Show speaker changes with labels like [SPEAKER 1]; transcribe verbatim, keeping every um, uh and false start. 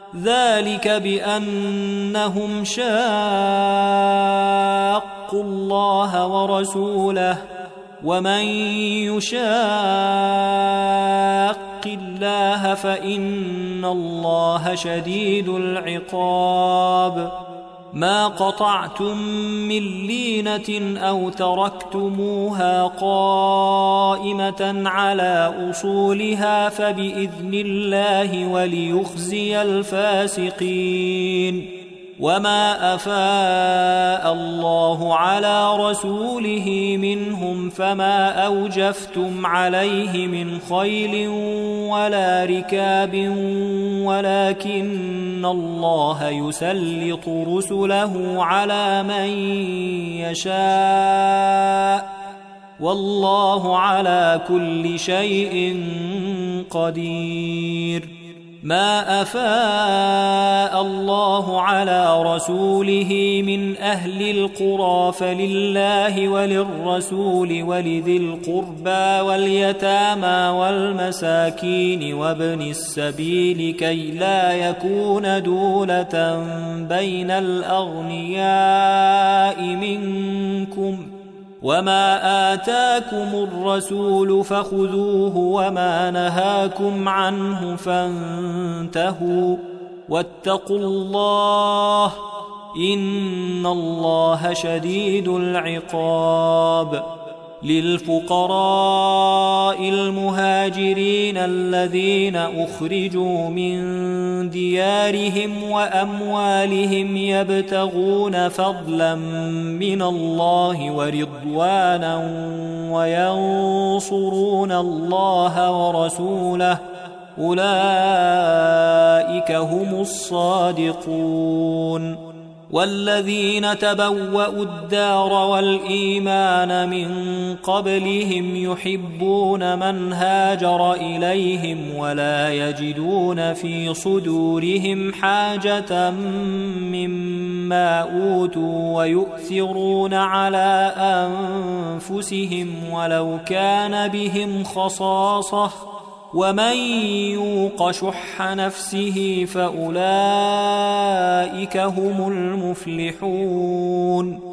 [SPEAKER 1] ذلك بأنهم شاقوا الله ورسوله ومن يشاق الله فإن الله شديد العقاب ما قطعتم من لينة أو تركتموها قائمة على أصولها فبإذن الله وليخزي الفاسقين وما أفاء الله على رسوله منهم فما أوجفتم عليه من خيل ولا ركاب ولكن الله يسلط رسله على من يشاء والله على كل شيء قدير ما أفاء الله على رسوله من أهل القرى فلله وللرسول ولذي القربى واليتامى والمساكين وابن السبيل كي لا يكون دولة بين الأغنياء منكم وما آتاكم الرسول فخذوه وما نهاكم عنه فانتهوا واتقوا الله إن الله شديد العقاب للفقراء المهاجرين الذين أخرجوا من ديارهم وأموالهم يبتغون فضلا من الله ورضوانا وينصرون الله ورسوله أولئك هم الصادقون والذين تبوأوا الدار والإيمان من قبلهم يحبون من هاجر إليهم ولا يجدون في صدورهم حاجة مما أوتوا ويؤثرون على أنفسهم ولو كان بهم خصاصة ومن يوق شح نفسه فأولئك هم المفلحون